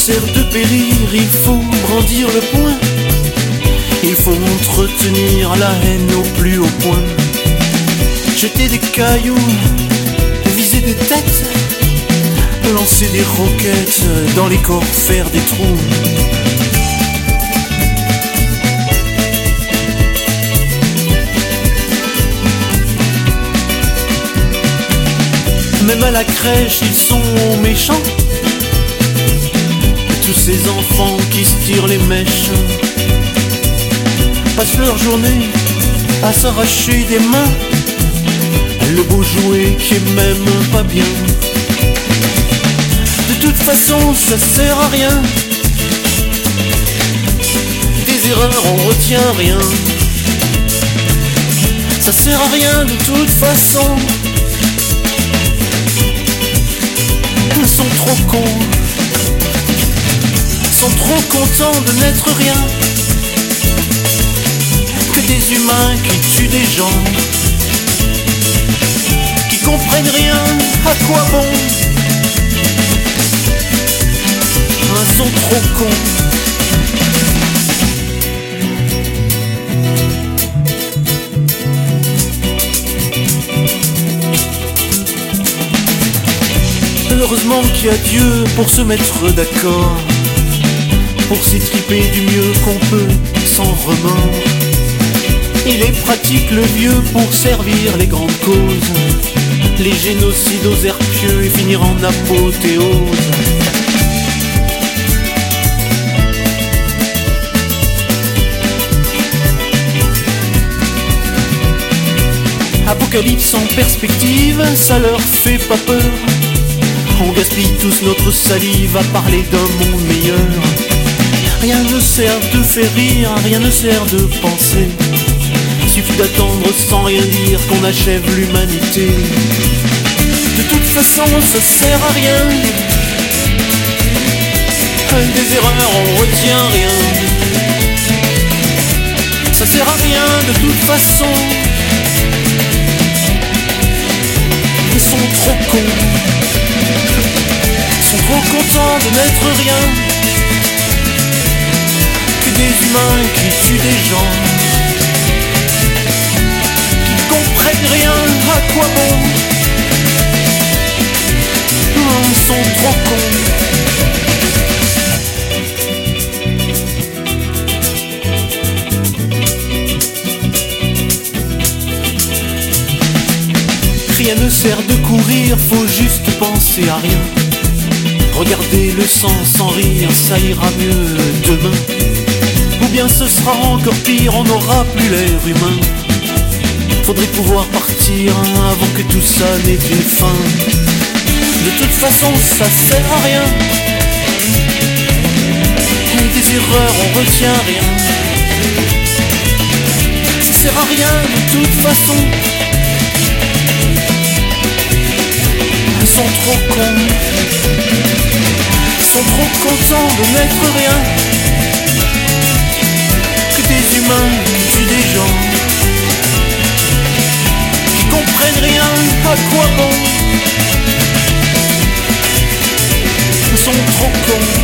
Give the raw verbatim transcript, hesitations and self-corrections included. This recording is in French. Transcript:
sert de périr, il faut brandir le poing. Il faut entretenir la haine au plus haut point. Jeter des cailloux, viser des têtes, lancer des roquettes dans les corps, faire des trous. Même à la crèche, ils sont méchants. Tous ces enfants qui se tirent les mèches passent leur journée à s'arracher des mains le beau jouet qui est même pas bien. De toute façon, ça sert à rien. Des erreurs, on retient rien. Ça sert à rien de toute façon. Ils sont trop cons, sont trop contents de n'être rien que des humains qui tuent des gens, qui comprennent rien, à quoi bon. Ils sont trop cons. Heureusement qu'il y a Dieu pour se mettre d'accord, pour s'étriper du mieux qu'on peut, sans remords. Il est pratique le vieux pour servir les grandes causes, les génocides aux airs pieux et finir en apothéose. Apocalypse en perspective, ça leur fait pas peur. On gaspille tous notre salive à parler d'un monde meilleur. Rien ne sert de faire rire, rien ne sert de penser. Suffit d'attendre sans rien dire qu'on achève l'humanité. De toute façon, ça sert à rien. Des erreurs, on retient rien. Ça sert à rien de toute façon. Ils sont trop cons, sont trop contents de n'être rien que des humains qui tuent des gens, qui comprennent rien, à quoi bon. Ils sont trop cons. Rien ne sert de courir, faut juste penser à rien. Regardez le sang sans rire, ça ira mieux demain. Ou bien ce sera encore pire, on n'aura plus l'air humain. Faudrait pouvoir partir avant que tout ça n'ait une fin. De toute façon, ça sert à rien. Des erreurs, on retient rien. Ça sert à rien de toute façon. Ils sont trop cons, sont trop contents de n'être rien que des humains qui tuent des gens, qui comprennent rien, à quoi bon. Ils sont trop cons.